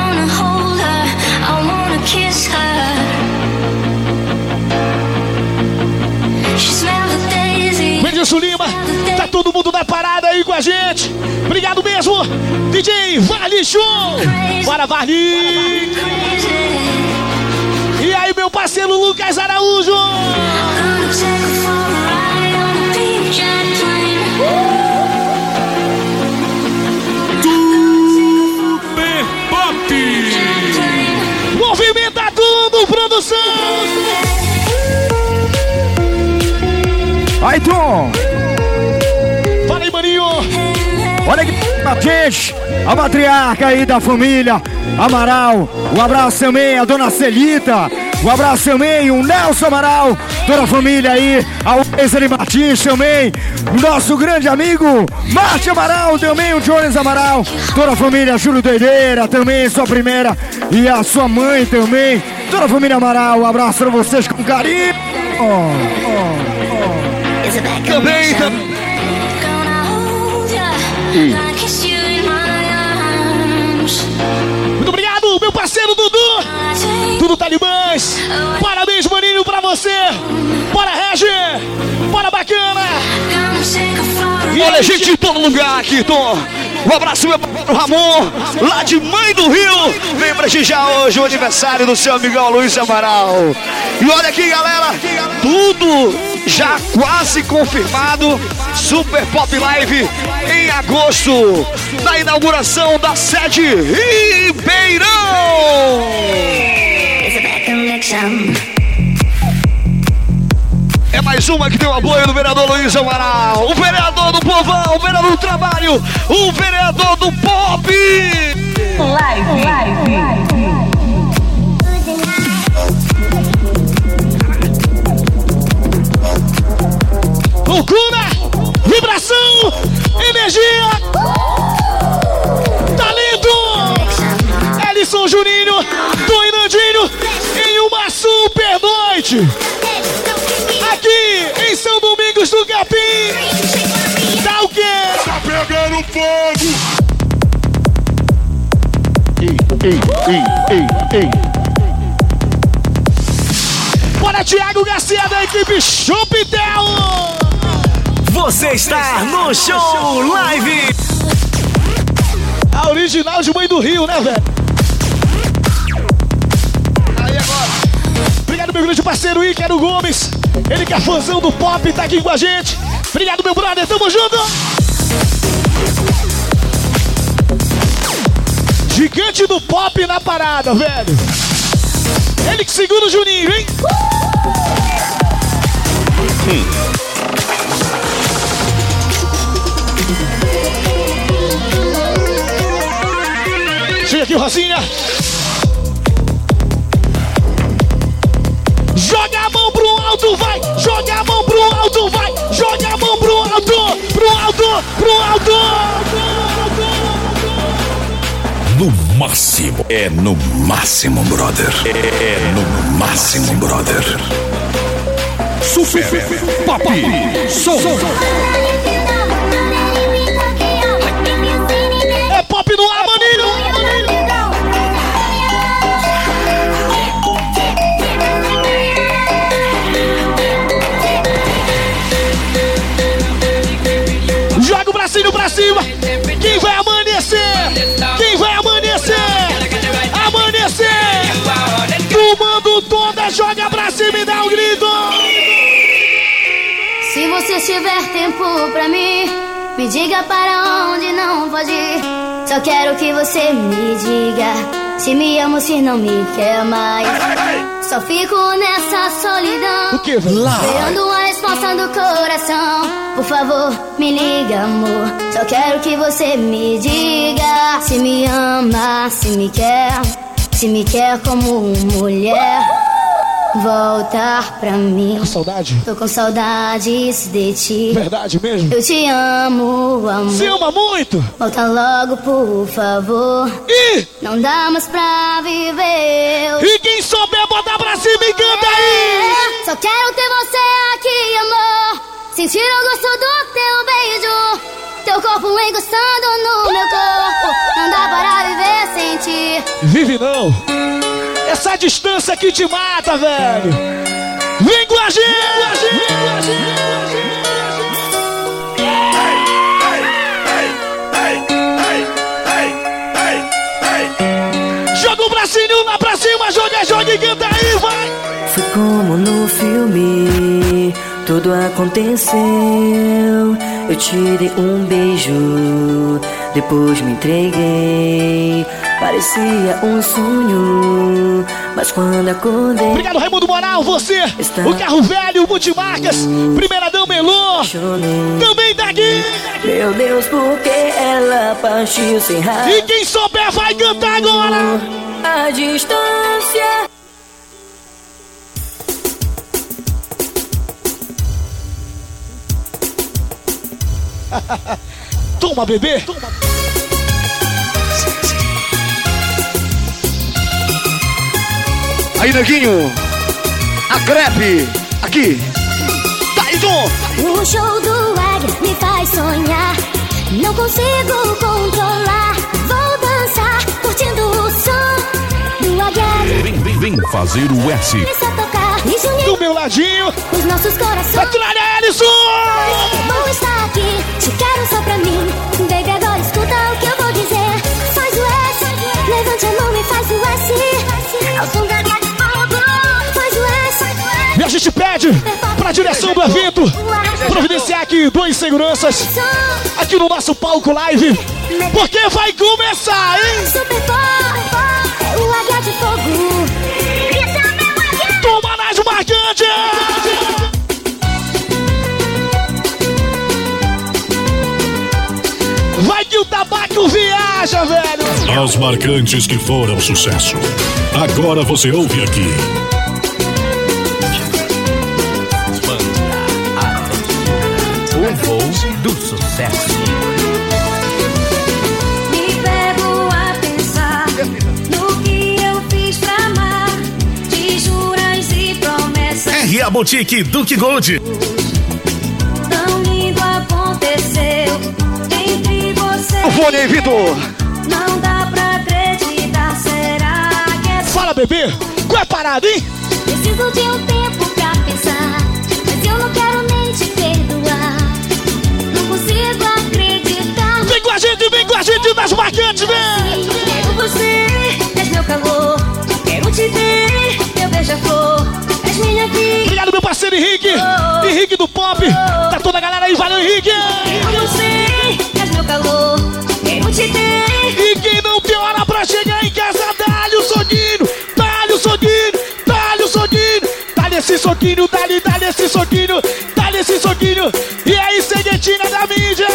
Edilson Lima, tá todo mundo na parada aí com a gente. Obrigado mesmo, DJ Varley Show. Bora, Varley! E aí, meu parceiro Lucas Araújo. Super Pop! Movimenta tudo, produção! Aí, Tom! Fala aí, maninho! Olha aqui, gente, a matriarca aí da família Amaral. Um abraço também a dona Celita. Um abraço também o Nelson Amaral. Toda a família aí, a Wesley Martins também. O nosso grande amigo Marte Amaral também, o Jones Amaral. Toda a família Júlio Doideira também, sua primeira. E a sua mãe também. Toda a família Amaral, um abraço pra vocês com carinho. Também. você. Bora, Regi. Bora, bacana. E olha, gente, em todo lugar aqui, Tom. Um abraço, meu pro Ramon, lá de Mãe do Rio. Vem prestigiar hoje o aniversário do seu amigão Luiz Amaral. E olha aqui, galera, tudo já quase confirmado. Super Pop Live em agosto, na inauguração da sede Ribeirão. É mais uma que tem o apoio do vereador Luiz Amaral, o vereador do povão, o vereador do trabalho, o vereador do pop. Loucura, vibração, energia, talento. Ellison Juninho, Doinandinho em uma super noite. Aqui em São Domingos do Capim. Tá o quê? Tá pegando fogo. Ei. Bora, Thiago Garcia da equipe Chupitel. Você está no Show Live. A original de Mãe do Rio, né, velho? Aí agora. Obrigado, meu grande parceiro Ícaro Gomes. Ele que é fãzão do pop, tá aqui com a gente. Obrigado, meu brother, tamo junto. Gigante do pop na parada, velho. Ele que segura o Juninho, hein? Chega aqui, Rosinha. Joga a mão pro alto, vai! Joga a mão pro alto, vai! Joga a mão pro alto! Pro alto! Pro alto! No máximo. É no máximo, brother. É no máximo, brother. Super Pop Som. É pop no ar, maninho! Joga o bracinho pra cima! Quem vai amanhecer? Quem vai amanhecer? Amanhecer! Tomando toda, joga pra cima e dá um grito! Se você tiver tempo pra mim, me diga para onde não pode ir. Só quero que você me diga se me ama ou se não me quer mais. Só fico nessa solidão, o que, velho? esperando a resposta do coração. Por favor, me liga, amor. Só quero que você me diga se me ama, se me quer como mulher. Voltar pra mim. Com saudade? Tô com saudades de ti. Verdade mesmo? Eu te amo, amor. Se ama muito? Volta logo, por favor. E não dá mais pra viver. E quem souber, bota pra cima e canta aí. Só quero ter você aqui, amor. Sentir o gosto do teu beijo. Teu corpo encostando no meu corpo. Não dá para viver sem ti. Vive não. Essa distância que te mata, velho. Vem com a gente! Joga o bracinho lá pra cima, joga e canta aí, vai! Foi como no filme, tudo aconteceu. Eu te dei um beijo, depois me entreguei. Parecia um sonho, mas quando acordei... Obrigado, Raimundo Moral, você, o Carro Velho, Multimarcas, Primeira Dama Elô, também tá aqui. Meu Deus, por que ela partiu sem razão? E quem souber vai cantar agora. A distância... Toma, bebê. Toma. Aí, neguinho, a crepe, aqui, Taidon. O show do Águia me faz sonhar, não consigo controlar. Vou dançar, curtindo o som do Águia. Vem fazer o S. Começa a tocar, e Juninho do meu ladinho. Os nossos corações. Patrulha Ellison! Bom estar aqui, te quero só pra mim. Baby, agora escuta o que eu vou dizer. Faz o S, levante a mão e faz o S. Ao som da minha de fogo. Faz o S. E a gente pede pra direção do evento providenciar aqui 2 seguranças aqui no nosso palco live, porque vai começar, hein? Super Pop, é o Águia de Fogo. Grita, meu águia. Toma nas marcantes! Vai que o tabaco viaja, velho! As marcantes que foram sucesso. Agora você ouve aqui. O voo do sucesso. Me pego a pensar no que eu fiz pra amar, de juras e promessas. R.A. Boutique Duque Gold. Tão lindo aconteceu entre você. O fone aí, Vitor. Não dá pra acreditar, será que é... Fala, bebê! Qual é a parada, hein? Preciso de um tempo pra pensar, mas eu não quero nem te perdoar. Não consigo acreditar. Vem com a gente nas marcantes, vem! Quero você, és meu calor. Quero te ter, meu beija-flor. És minha vida. Obrigado, meu parceiro Henrique! Henrique do Pop! Tá toda a galera aí, valeu, Henrique! Quero você, és meu calor. Quero te ter. E quem não tem hora pra chegar em casa, dá-lhe o soquinho! Dá-lhe o soquinho! Dá-lhe o soquinho! Dá-lhe esse soquinho, dá-lhe esse soquinho! Dá-lhe esse soquinho! E aí, ceguetina da mídia!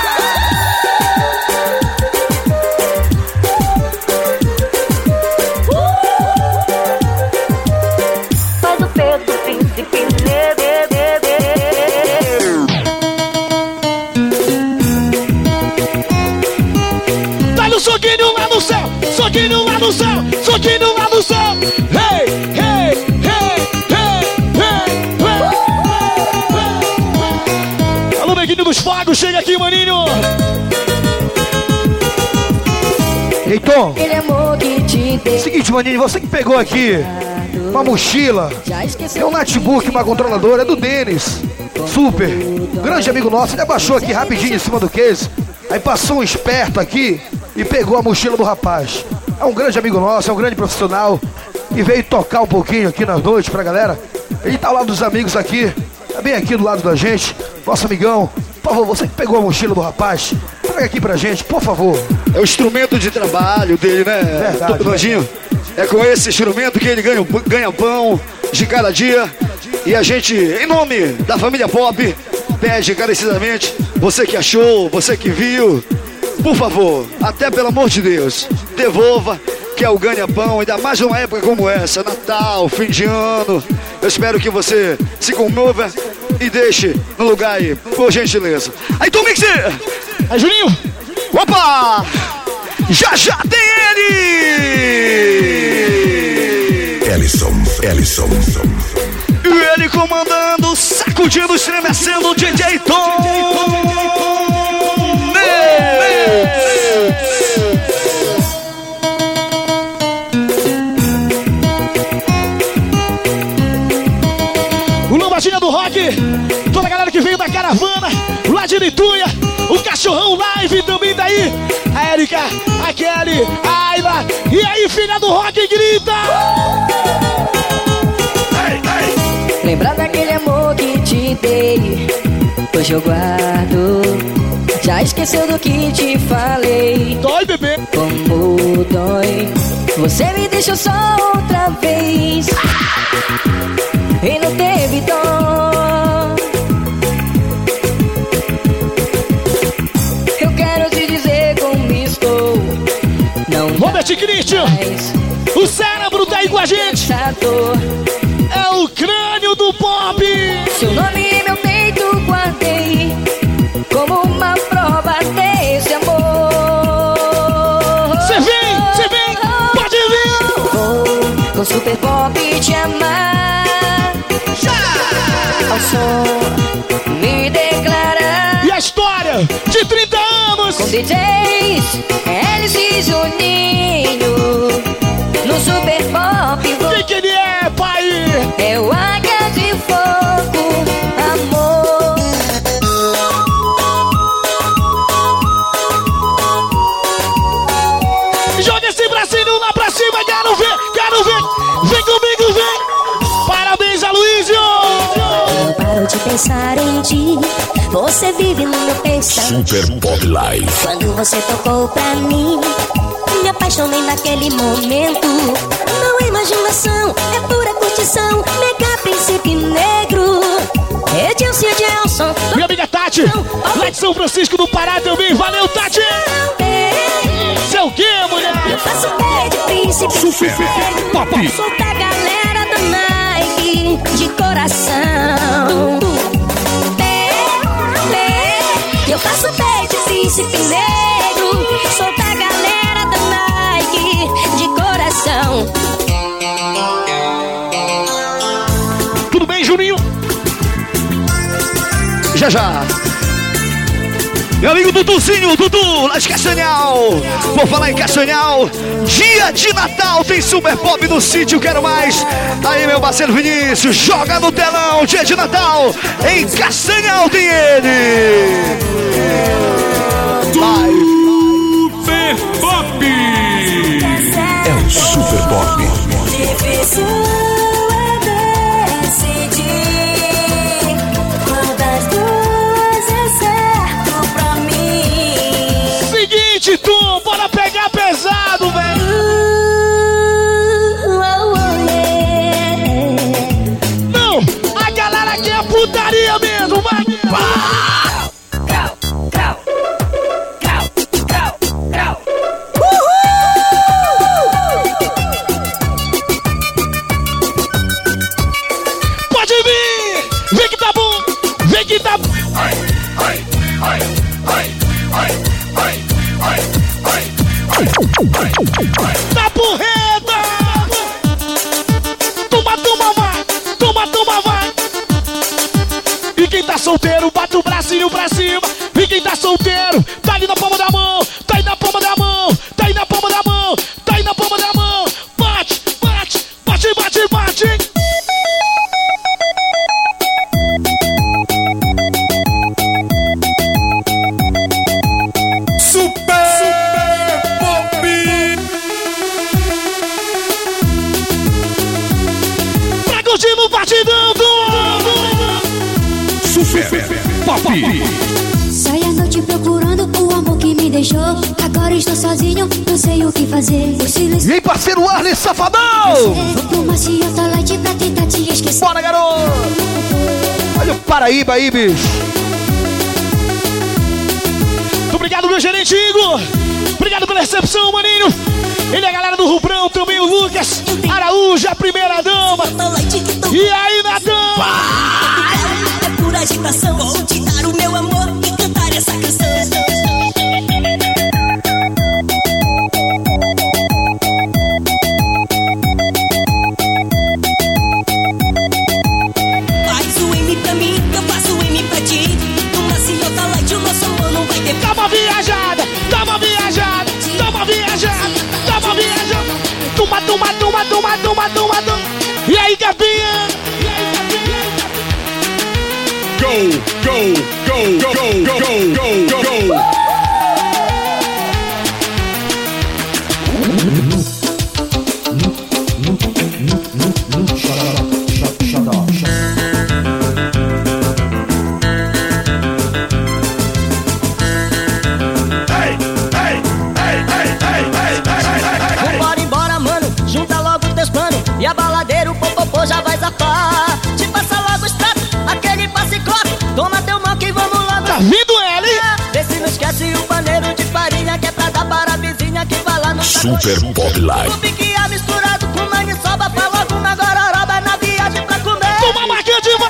Faz o peso do príncipe. Dá-lhe o soquinho lá no céu! Soquinho lá no céu! Soquinho lá no céu! Hey, hey, hey, hey, hey, hey! Alô, neguinho dos fogos, chega aqui, maninho! Ei, Tom. Aquele amor que te dei. Seguinte, maninho, você que pegou aqui uma mochila, é um notebook, uma controladora, é do Denis. Super, grande amigo nosso, ele abaixou aqui rapidinho em cima do case. Aí passou um esperto aqui e pegou a mochila do rapaz. É um grande amigo nosso, é um grande profissional e veio tocar um pouquinho aqui nas noites pra galera. Ele tá ao lado dos amigos aqui, tá bem aqui do lado da gente, nosso amigão. Por favor, você que pegou a mochila do rapaz, traga aqui pra gente, por favor. É o instrumento de trabalho dele, né? Verdade, Nojinho. É com esse instrumento que ele ganha pão de cada dia. E a gente, em nome da família Pop, pede encarecidamente, você que achou, você que viu, por favor, até pelo amor de Deus, devolva, que é o ganha-pão, ainda mais numa época como essa, Natal, fim de ano. Eu espero que você se comova e deixe no lugar aí, por gentileza. Aí, Tom Mix! Aí, Juninho! Opa! Já tem ele! Ellison. E ele comandando, sacudindo, estremecendo, DJ Tom! O Lombadinha do Rock, toda a galera que veio da caravana, lá de Ituia, o Cachorrão Live também daí, a Erika, a Kelly, a Ayla, e aí, filha do Rock, grita! Lembrar daquele amor que te dei, hoje eu guardo. Já esqueceu do que te falei. Dói, bebê. Como dói. Você me deixou só outra vez e não teve dó. Eu quero te dizer como estou. Não Robert Christian, o cérebro tá aí com a gente. É o crânio do Pop. Seu nome e meu peito guardei como uma prova desse amor. Cê vem, pode vir. Vou com Super Pop te amar. Ao som me declarar. E a história de 30 anos com DJs Elis e Juninho no Super Pop. Quem que ele é, pai? É o Águia bracinho lá pra cima, quero ver. Vem comigo, vem. Parabéns, Aloysio. Não paro de pensar em ti. Você vive no meu pensamento. Super Pop Live. Quando você tocou pra mim, me apaixonei naquele momento. Não é imaginação, é pura curtição. Mega Príncipe Negro. Edilson e Gelson. Minha amiga Tati, lá de São Francisco do Pará também. Valeu, Tati. Seu quê, mulher? Eu faço pé de Príncipe Super Pop. Sou da galera da Nike de coração. Eu faço pé de Príncipe Negro. Sou da galera da Nike de coração. Tudo bem, Juninho? Já. Meu amigo Duduzinho, Dudu, lá de Castanhal. Vou falar em Castanhal. Dia de Natal tem Super Pop no sítio, quero mais. Aí, meu parceiro Vinícius, joga no telão. Dia de Natal em Castanhal tem ele. Super Pop. É o Super Pop. Difícil é decidir qual das duas é certo pra mim. Seguinte, tu, bora pegar pesado, velho. Não, a galera aqui é putaria mesmo, vai. Pode vir, vem que tá bom, vem que tá bom. Tá porreta! Toma, vai! E quem tá solteiro, bate o bracinho pra cima. E quem tá solteiro, tá ali na palma da mão. Tá aí na palma da mão. Tá aí na palma da mão. Tá aí na palma da mão. Bate! Curtindo o batidão Super Pop. Saí a noite procurando o amor que me deixou. Agora estou sozinho, não sei o que fazer. E aí, parceiro Arlen Safadão! Vou pro Maciota Light pra tentar te esquecer. Bora, garoto! Olha o Paraíba aí, bicho. Muito obrigado, meu gerente Igor. Obrigado pela recepção, maninho. Ele é a galera do Rubrão, também o Lucas Araújo, a primeira dama. E aí, Natan? É pura agitação, vou te dar o meu amor e cantar essa canção. Faz o M pra mim, eu faço o M pra ti. No Maciota Light o nosso amor não vai ter. Dá uma viajada. Toma. E aí, Gabinha? Go. Embora, mano, junta logo teus planos. E a baladeira, o popopô já vai zapar. Te passa logo os pratos, aquele passe-copo. Toma teu mal que vamos logo. Tá vindo ele? Vê se não esquece o paneiro de farinha, que é pra dar para a vizinha que vai lá no Super Pop Live. O pique misturado com maniçoba, pra logo na gororoba, na viagem pra comer. Toma marquinha de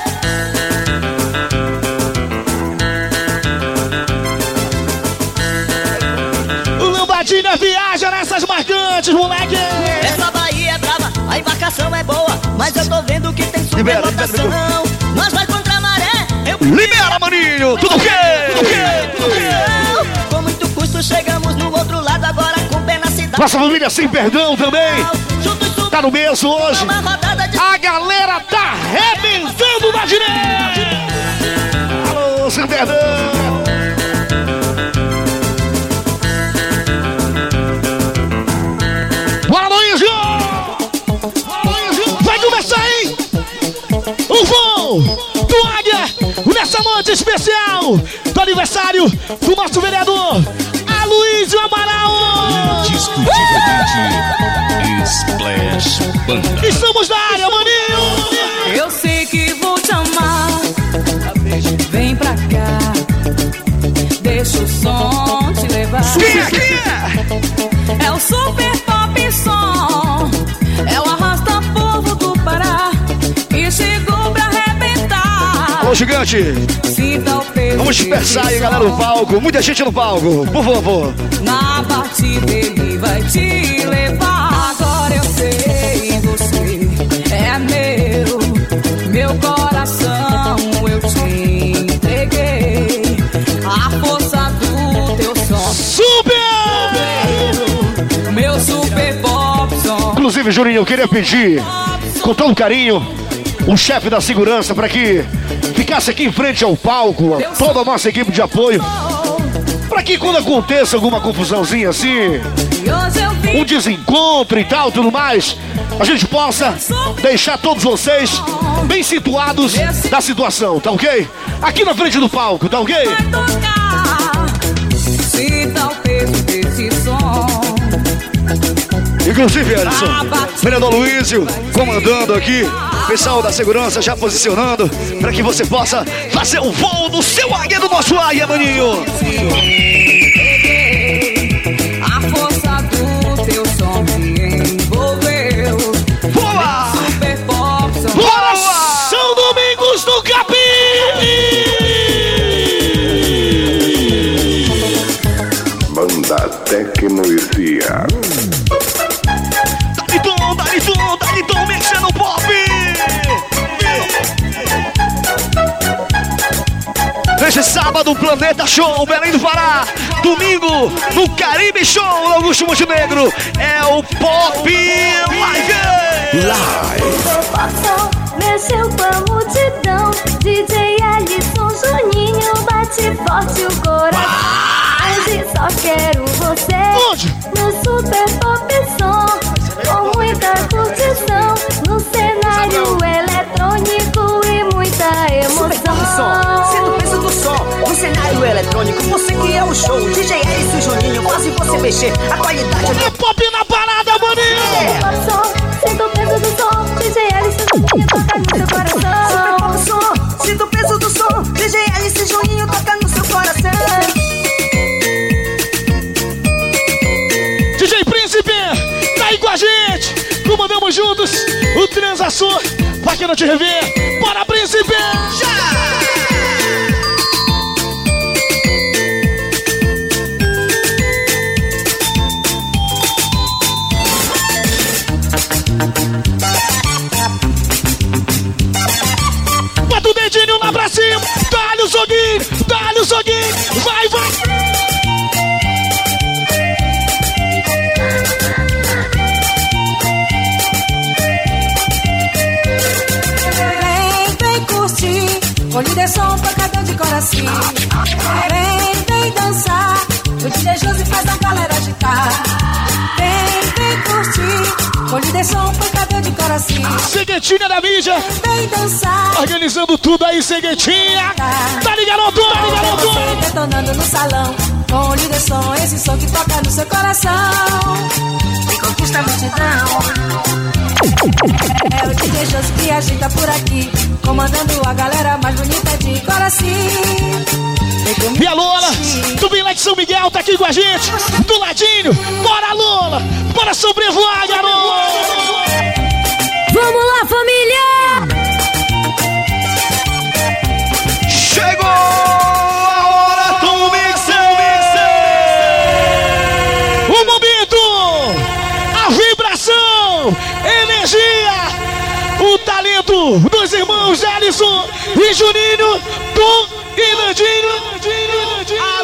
o Lambadinha viaja nessas marcantes, moleque. Essa Bahia é brava, a embarcação é boa, mas eu tô vendo que tem superlotação. Nós vai contra a maré. Libera, maninho! Tudo o quê? Com muito custo chegamos no outro lado, agora com pé na cidade. Nossa família sem perdão também. Tá no mês hoje. A galera tá arrebentando na direita. Alô, sem perdão. noite especial do aniversário do nosso vereador Aloysio Amaral. Indiscutivelmente, Splash Banda. Estamos na área, maninho. Eu sei que vou te amar. Vem pra cá, deixa o som te levar. É o Super Pop Som, é o arrasta-povo do Pará que chegou pra arrebentar. Alô, gigante. Vamos dispersar aí, galera, no palco. Muita gente no palco, por favor. Na batida ele vai te levar. Agora eu sei, você é meu coração eu te entreguei. A força do teu som. Super! Meu Super Pop Som. Inclusive, Juninho, eu queria pedir, com todo carinho, o chefe da segurança para que ficasse aqui em frente ao palco, toda a nossa equipe de apoio, para que quando aconteça alguma confusãozinha assim, um desencontro e tal, tudo mais, a gente possa deixar todos vocês bem situados da situação, tá ok? Aqui na frente do palco, tá ok? Sinta o peso desse som. Inclusive, Edson, vereador Aloysio comandando aqui, pessoal da segurança já posicionando para que você possa fazer o voo do seu águia, do nosso águia, maninho. A força do teu som me envolveu. Boa! Super Pop Som. Bora, São Domingos do Capim! Banda Tecnologia. Dali tom, mexendo pop! Neste sábado, Planeta Show, Belém do Pará. Domingo, no Caribe Show, Augusto Montenegro. É o Pop Live! Mexeu com a multidão. DJ Alisson Juninho bate forte o coração. Hoje só quero você no Super Pop Som. Com muita curtição, no cenário eletrônico e muita emoção. Sendo o peso do som, no cenário eletrônico, você que é o show. DJ Alisson Juninho, faz você mexer. A qualidade é pop na parada, maninho. Sinto o peso do som, DJ Alisson Juninho toca no seu coração. Super Pop Som, sinto o peso do som, DJ Alisson Juninho toca no seu coração. DJ Príncipe, tá aí com a gente. Comandamos juntos o Transação. Pra quem não te rever, bora, Príncipe! Bota o dedinho lá pra cima. Dá-lhe o joguinho, dá-lhe o joguinho. Vai, vai! Com líder som, pancadão de coração. Vem dançar. O DJ Josi faz a galera agitar. Vem curtir. Com líder som, pancadão de coração. Seguetinha da mídia. Vem dançar. Organizando tudo aí, Seguetinha. Tá ligado, garoto? Tá ligado, garoto? Detonando no salão. Com o líder som, esse som que toca no seu coração. E conquista a multidão. É o DJ Josi que agita por aqui, comandando a galera mais bonita de coração. E a Lola, do Bem lá de São Miguel, tá aqui com a gente, do ladinho. Bora, Lola, bora sobrevoar, garoto. Vamos lá, família! Chegou a hora do mixer! O momento, a vibração, energia, o talento dos irmãos Ellison e Juninho, Tom e Landinho.